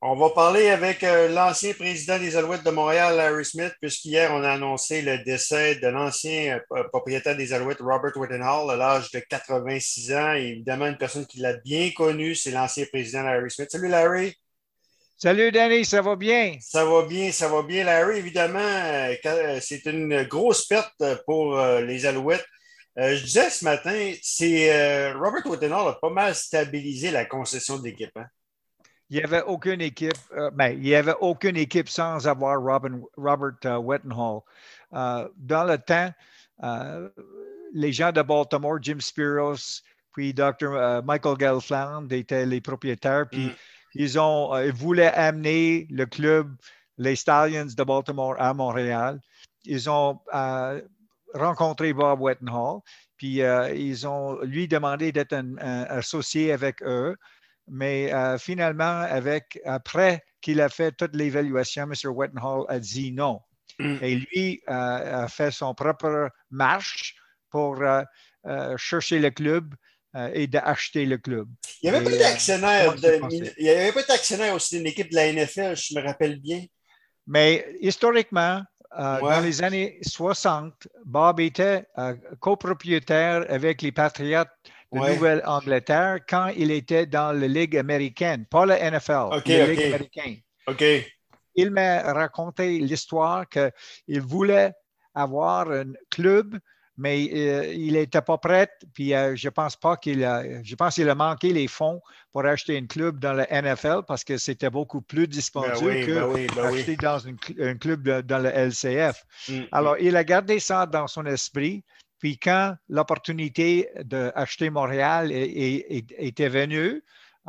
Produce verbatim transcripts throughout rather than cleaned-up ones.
On va parler avec euh, l'ancien président des Alouettes de Montréal, Larry Smith, puisqu'hier, on a annoncé le décès de l'ancien euh, propriétaire des Alouettes, Robert Whittenhall, à l'âge de quatre-vingt-six ans. Et évidemment, une personne qui l'a bien connu, c'est l'ancien président Larry Smith. Salut Larry, Salut Danny, ça va bien? ça va bien, ça va bien. Larry, évidemment, euh, quand- euh, c'est une grosse perte euh, pour euh, les Alouettes. Euh, je disais ce matin, c'est euh, Robert Whittenhall a pas mal stabilisé la concession de l'équipe, hein? Il n'y avait aucune équipe, euh, ben, il n'y avait aucune équipe sans avoir Robin, Robert uh, Whittenhall. Euh, dans le temps, euh, les gens de Baltimore, Jim Spiros, puis docteur euh, Michael Gelfland étaient les propriétaires, puis Mm. ils ont, euh, ils voulaient amener le club, les Stallions de Baltimore à Montréal. Ils ont euh, rencontré Bob Whittenhall, puis euh, ils ont lui demandé d'être un, un associé avec eux. Mais euh, finalement, avec, après qu'il a fait toute l'évaluation, M. Whittenhall a dit non. Mm. Et lui euh, a fait son propre marche pour euh, euh, chercher le club euh, et d'acheter le club. Il n'y avait pas Et été euh, c'est actionnaire comment c'est de, passé. il y avait pas été actionnaire aussi d'une équipe de la N F L, je me rappelle bien. Mais historiquement, euh, dans Ouais, les années soixante, Bob était euh, copropriétaire avec les Patriots de ouais. Nouvelle-Angleterre quand il était dans la Ligue américaine, pas la N F L, OK, la OK, Ligue américaine. OK. Il m'a raconté l'histoire qu'il voulait avoir un club, mais euh, il n'était pas prêt. Puis euh, je pense pas qu'il a, je pense qu'il a manqué les fonds pour acheter un club dans la N F L parce que c'était beaucoup plus Ben dispendieux oui, ben que oui, ben oui. acheter dans une, un club de- dans le L C F. Mm, mm. Alors, il a gardé ça dans son esprit. Puis quand l'opportunité d'acheter Montréal est- est- est- était venue,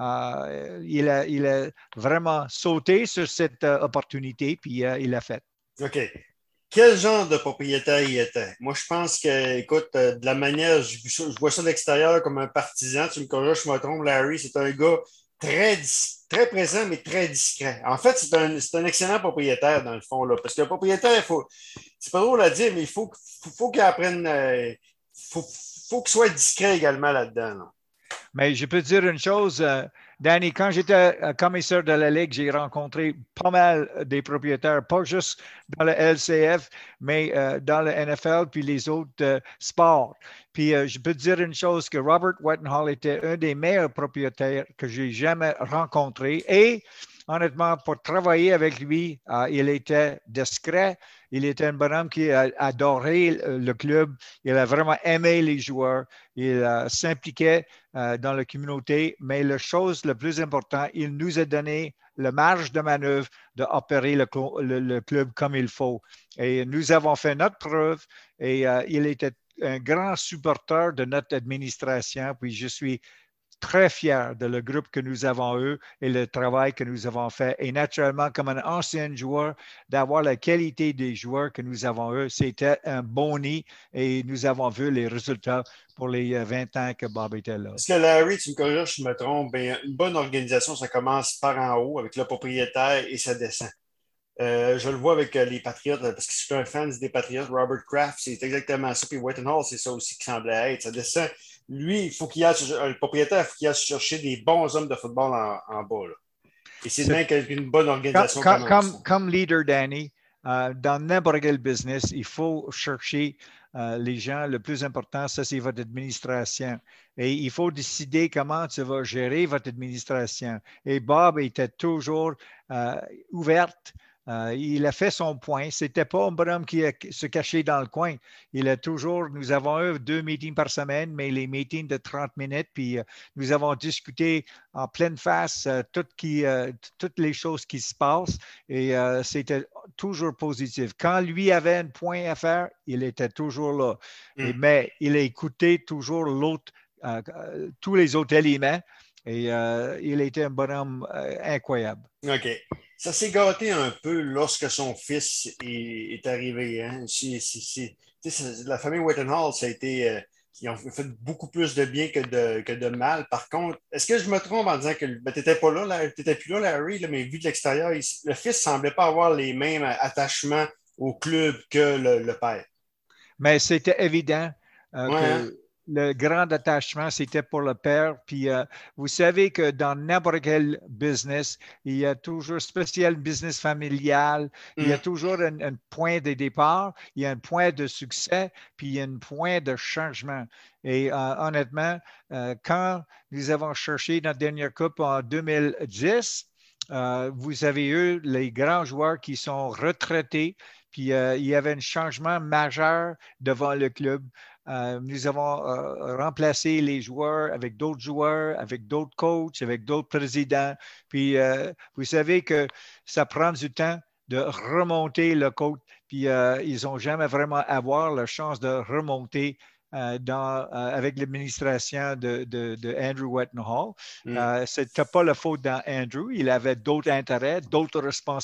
euh, il, a, il, a, vraiment sauté sur cette euh, opportunité, puis euh, il l'a fait. OK. Quel genre de propriétaire il était? Moi, je pense que, écoute, euh, de la manière, je, je vois ça de l'extérieur comme un partisan. Tu me corriges, je me trompe, Larry, c'est un gars très, dis- très présent, mais très discret. En fait, c'est un, c'est un excellent propriétaire, dans le fond, là. Parce qu'un propriétaire, il faut, c'est pas drôle à dire, mais il faut, faut, faut qu'il apprenne, euh, faut, faut qu'il soit discret également là-dedans, là. Mais je peux te dire une chose, euh, Danny, quand j'étais euh, commissaire de la Ligue, j'ai rencontré pas mal des propriétaires, pas juste dans le L C F, mais euh, dans le N F L puis les autres euh, sports. Puis euh, je peux te dire une chose, que Robert Whittenhall était un des meilleurs propriétaires que j'ai jamais rencontré. Et honnêtement, pour travailler avec lui, euh, il était discret. Il était un bonhomme qui a adoré le club. Il a vraiment aimé les joueurs. Il euh, s'impliquait euh, dans la communauté, mais la chose la plus importante, il nous a donné la marge de manœuvre d'opérer le, le, le, club comme il faut. Et nous avons fait notre preuve et euh, il était un grand supporter de notre administration. Puis je suis très fier de le groupe que nous avons eu et le travail que nous avons fait. Et naturellement, comme un ancien joueur, d'avoir la qualité des joueurs que nous avons eu, c'était un bon nid et nous avons vu les résultats pour les euh, vingt ans que Bob était là. Parce que Larry, tu me corriges si je me trompe, ben, une bonne organisation, ça commence par en haut avec le propriétaire et ça descend. Euh, je le vois avec euh, les Patriots, parce que je suis un fan des Patriots. Robert Kraft, c'est exactement ça. Puis Whittenhall, c'est ça aussi qui semblait être. Ça descend. Lui, il faut qu'il aille, le propriétaire, il faut qu'il aille chercher des bons hommes de football en, en bas, là. Et c'est C'est demain qu'une bonne organisation comme, commence, là. comme, comme leader, Danny, euh, dans n'importe quel business, il faut chercher euh, les gens. Le plus important, ça, c'est votre administration. Et il faut décider comment tu vas gérer votre administration. Et Bob était toujours euh, ouverte. Euh, il a fait son point. C'était pas un bonhomme qui a, se cachait dans le coin. Il a toujours, nous avons eu deux meetings par semaine, mais les meetings de trente minutes, puis euh, nous avons discuté en pleine face euh, tout qui, euh, toutes les choses qui se passent et euh, c'était toujours positif. Quand lui avait un point à faire, il était toujours là. Et, Hum. mais il a écouté toujours l'autre, euh, euh, tous les autres éléments et euh, il était un bonhomme euh, incroyable. OK. Ça s'est gâté un peu lorsque son fils est, est arrivé, hein. C'est- c'est- c'est- tu sais, c'est- la famille Whittenhall, ça a été, euh, ils ont fait beaucoup plus de bien que de, que de mal. Par contre, est-ce que je me trompe en disant que ben, tu n'étais pas là, là tu n'étais plus là, Larry, là, mais vu de l'extérieur, il- le fils semblait pas avoir les mêmes attachements au club que le, le père. Mais c'était évident euh, Ouais, hein? que le grand attachement, c'était pour le père. Puis, euh, vous savez que dans n'importe quel business, il y a toujours, spécial business familial, il y a Mm. toujours un, un point de départ, il y a un point de succès, puis il y a un point de changement. Et euh, honnêtement, euh, quand nous avons cherché notre dernière coupe en deux mille dix, euh, vous avez eu les grands joueurs qui sont retraités, puis euh, il y avait un changement majeur devant le club. Euh, nous avons euh, remplacé les joueurs avec d'autres joueurs, avec d'autres coachs, avec d'autres présidents. Puis euh, vous savez que ça prend du temps de remonter le coach. Puis euh, ils n'ont jamais vraiment avoir la chance de remonter euh, dans, euh, avec l'administration de, de, de Andrew Wetenhall. Mm. Euh, ce n'était pas la faute d'Andrew. Il avait d'autres intérêts, d'autres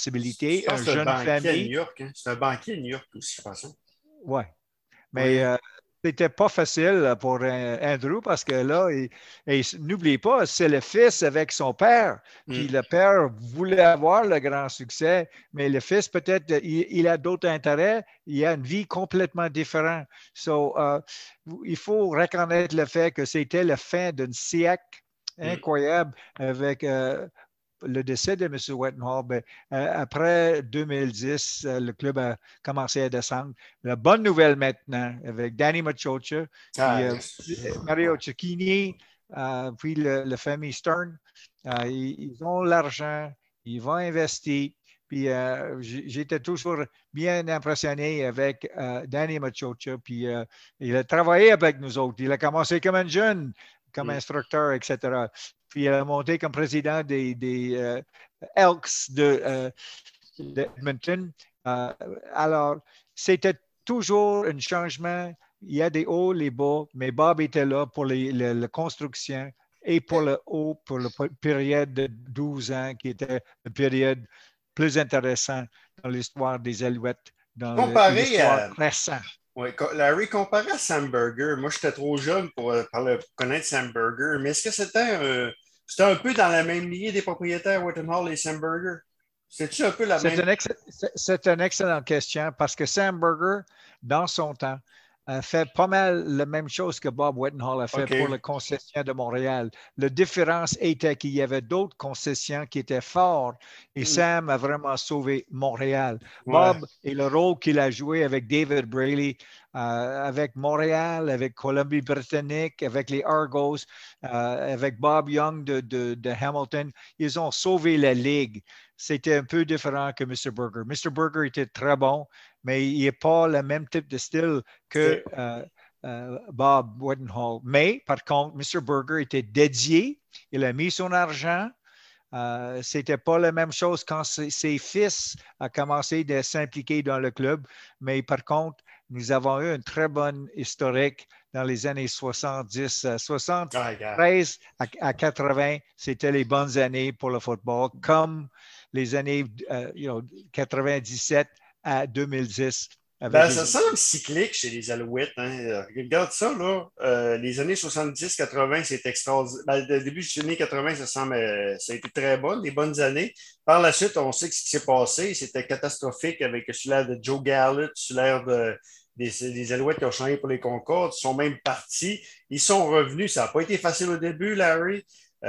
Je responsabilités, pense une que c'est un jeune banquier à New famille. York. Hein. C'est un banquier à New York aussi, je pense. Hein. Ouais. Oui, Mais hein. euh, c'était pas facile pour euh, Andrew parce que là, il- et n'oubliez pas, c'est le fils avec son père. Puis Mm. le père voulait avoir le grand succès, mais le fils, peut-être, il, il a d'autres intérêts. Il a une vie complètement différente. So, euh, il faut reconnaître le fait que c'était la fin d'un siècle Mm. incroyable avec euh, le décès de M. Wetenhall, ben, euh, après deux mille dix, euh, le club a commencé à descendre. La bonne nouvelle maintenant, avec Danny Machocha, puis Ah, euh, yes. Mario Cecchini, euh, puis le, la famille Stern, euh, ils, ils, ont l'argent, ils vont investir. Puis euh, j'étais toujours bien impressionné avec euh, Danny Machocha. Puis euh, il a travaillé avec nous autres. Il a commencé comme un jeune, comme Mm. instructeur, et cetera. Puis il a monté comme président des, des euh, Elks de, euh, d'Edmonton. Euh, alors, c'était toujours un changement. Il y a des hauts, les bas, mais Bob était là pour les, les, la construction et pour le haut, pour la période de douze ans, qui était une période plus intéressante dans l'histoire des Alouettes, dans Comparé l'histoire à, récente. ouais, Larry, comparé à Sam Burger, moi j'étais trop jeune pour, euh, parler- pour connaître Sam Burger, mais est-ce que c'était un, c'était un peu dans la même lignée des propriétaires Witten Hall et Sam Burger? C'est-tu un peu la C'est même? une, ex- c'est une excellente question parce que Sam Burger, dans son temps, a fait pas mal la même chose que Bob Whittenhall a fait pour OK. le concession de Montréal. La différence était qu'il y avait d'autres concessions qui étaient forts et Mm. Sam a vraiment sauvé Montréal. Ouais. Bob et le rôle qu'il a joué avec David Braley, euh, avec Montréal, avec Colombie-Britannique, avec les Argos, euh, avec Bob Young de, de, de Hamilton, ils ont sauvé la Ligue. C'était un peu différent que mister Burger. mister Burger était très bon, mais il n'est pas le même type de style que OK. euh, euh, Bob Whittenhall. Mais par contre, mister Burger était dédié, il a mis son argent. Euh, c'était pas la même chose quand ses, ses fils ont commencé de s'impliquer dans le club, mais par contre, nous avons eu une très bonne historique dans les années soixante-dix, euh, Ah, regarde. soixante-treize à, à quatre-vingts, c'était les bonnes années pour le football, comme les années euh, you know, quatre-vingt-dix-sept à deux mille dix avec Ben, ça les semble cyclique chez les Alouettes. Hein. Euh, Regarde ça, là. Euh, les années soixante-dix quatre-vingts, c'est extraordinaire. Ben, le début des années quatre-vingts, ça semble, euh, ça a été très bon, des bonnes années. Par la suite, on sait ce qui s'est passé. C'était catastrophique avec sur l'air de Joe Gallup, sur l'air de, des, des Alouettes qui ont changé pour les Concordes. Ils sont même partis. Ils sont revenus. Ça n'a pas été facile au début, Larry.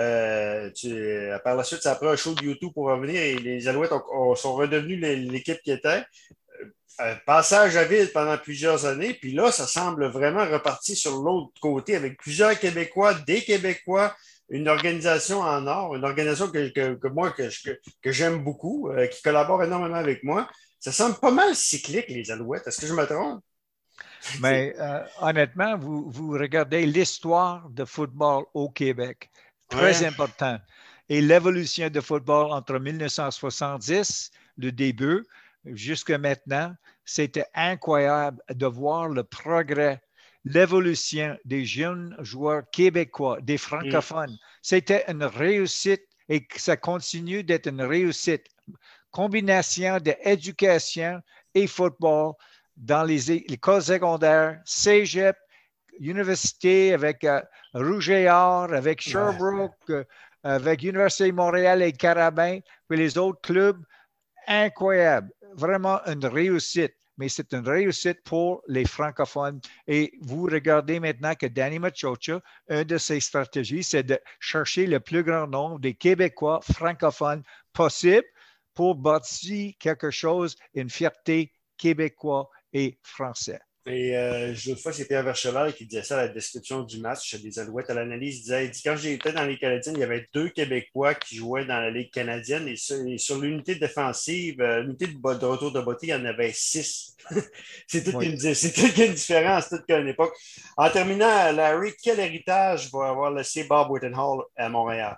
Euh, tu, euh, par la suite, ça a pris un show de YouTube pour revenir et les Alouettes ont, ont, sont redevenus l'équipe qui était. Euh, passage à vide pendant plusieurs années, puis là, ça semble vraiment repartir sur l'autre côté avec plusieurs Québécois, des Québécois, une organisation en or, une organisation que, que, que moi, que, que, que j'aime beaucoup, euh, qui collabore énormément avec moi. Ça semble pas mal cyclique, les Alouettes. Est-ce que je me trompe? Mais euh, honnêtement, vous, vous regardez l'histoire de football au Québec, très Ouais. important. Et l'évolution de football entre mille neuf cent soixante-dix, le début, jusqu'à maintenant, c'était incroyable de voir le progrès, l'évolution des jeunes joueurs québécois, des Mm. francophones. C'était une réussite et ça continue d'être une réussite. Combination d'éducation et football dans les écoles secondaires, cégep, université avec euh, Rouge et Or, avec Ouais. Sherbrooke, euh, avec Université de Montréal et Carabin, puis les autres clubs, incroyable. Vraiment une réussite. mais c'est une réussite pour les francophones. Et vous regardez maintenant que Danny Machocha, une de ses stratégies, c'est de chercher le plus grand nombre des Québécois francophones possible pour bâtir quelque chose, une fierté québécois et français. Et euh, une fois, c'est Pierre Vercheval qui disait ça à la description du match des Alouettes à l'analyse. Il disait, il dit, quand j'étais dans les Canadiennes, il y avait deux Québécois qui jouaient dans la Ligue canadienne et sur, et sur l'unité défensive, euh, l'unité de, de retour de beauté, il y en avait six. c'est toute, oui. une, c'est toute une différence, toute une époque. En terminant, Larry, quel héritage va avoir laissé Bob Whittenhall à Montréal?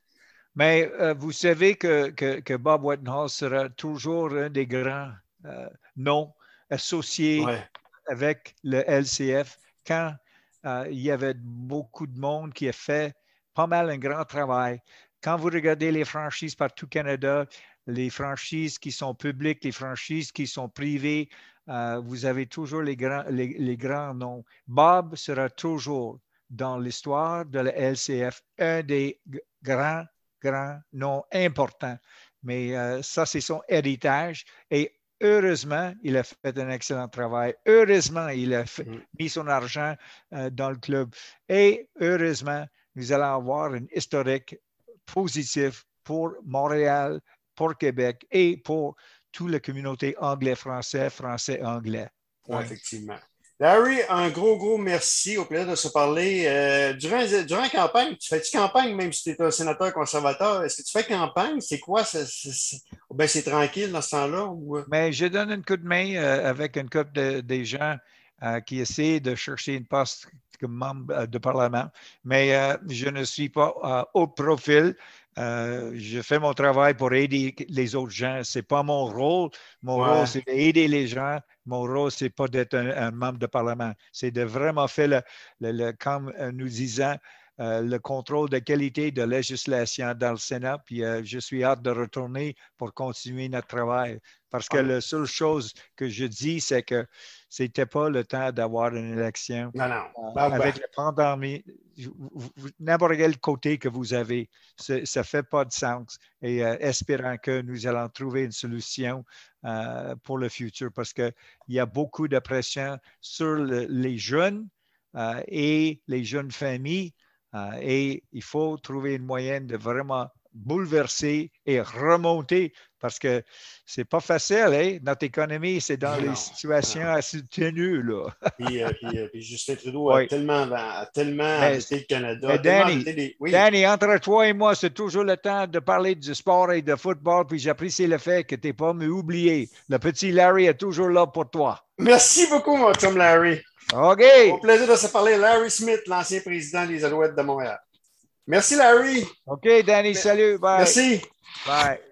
Mais euh, vous savez que, que, que Bob Whittenhall sera toujours un des grands euh, noms associés ouais. avec le L C F quand euh, il y avait beaucoup de monde qui a fait pas mal un grand travail. Quand vous regardez les franchises partout au Canada, les franchises qui sont publiques, les franchises qui sont privées, euh, vous avez toujours les grands, les, les grands noms. Bob sera toujours dans l'histoire de la L C F un des g- grands grand nom important. Mais euh, ça, c'est son héritage. Et heureusement, il a fait un excellent travail. Heureusement, il a fait, mm. mis son argent euh, dans le club. Et heureusement, nous allons avoir un historique positif pour Montréal, pour Québec et pour toute la communauté anglais-français, français-anglais. Ouais, effectivement. Larry, un gros, gros merci. Au plaisir de se parler. Euh, durant, durant la campagne, tu fais-tu campagne même si tu es un sénateur conservateur? Est-ce que tu fais campagne? C'est quoi? C'est, c'est, c'est... Ben, c'est tranquille dans ce temps-là? Ou... Mais je donne un coup de main euh, avec une couple de, des gens euh, qui essaient de chercher une poste comme membre de Parlement. Mais euh, je ne suis pas euh, haut profil. Euh, je fais mon travail pour aider les autres gens. Ce n'est pas mon rôle. Mon ouais. rôle, c'est d'aider les gens. Mon rôle, ce n'est pas d'être un, un membre de Parlement. C'est de vraiment faire, le, le, le, comme nous disons, euh, le contrôle de qualité de législation dans le Sénat. Puis euh, je suis hâte de retourner pour continuer notre travail. Parce que la seule chose que je dis, c'est que ce n'était pas le temps d'avoir une élection. Non, non. Euh, bah, avec bah. la pandémie, n'importe quel côté que vous avez, ça ne fait pas de sens. Et euh, espérant que nous allons trouver une solution euh, pour le futur parce qu'il y a beaucoup de pression sur le, les jeunes euh, et les jeunes familles. Euh, et il faut trouver une moyenne de vraiment bouleverser et remonter parce que c'est pas facile, hein? Notre économie, c'est dans non, les situations non. assez tenues, là. puis, euh, puis, euh, puis Justin Trudeau oui. a tellement, a tellement mais, arrêté le Canada. Mais a Danny, les... oui. Danny, entre toi et moi, c'est toujours le temps de parler du sport et de football, puis j'apprécie le fait que tu n'es pas oublié. Le petit Larry est toujours là pour toi. Merci beaucoup, mon chum Larry. OK. Au plaisir de se parler. Larry Smith, l'ancien président des Alouettes de Montréal. Merci, Larry. OK, Danny, salut. Bye. Merci. Bye.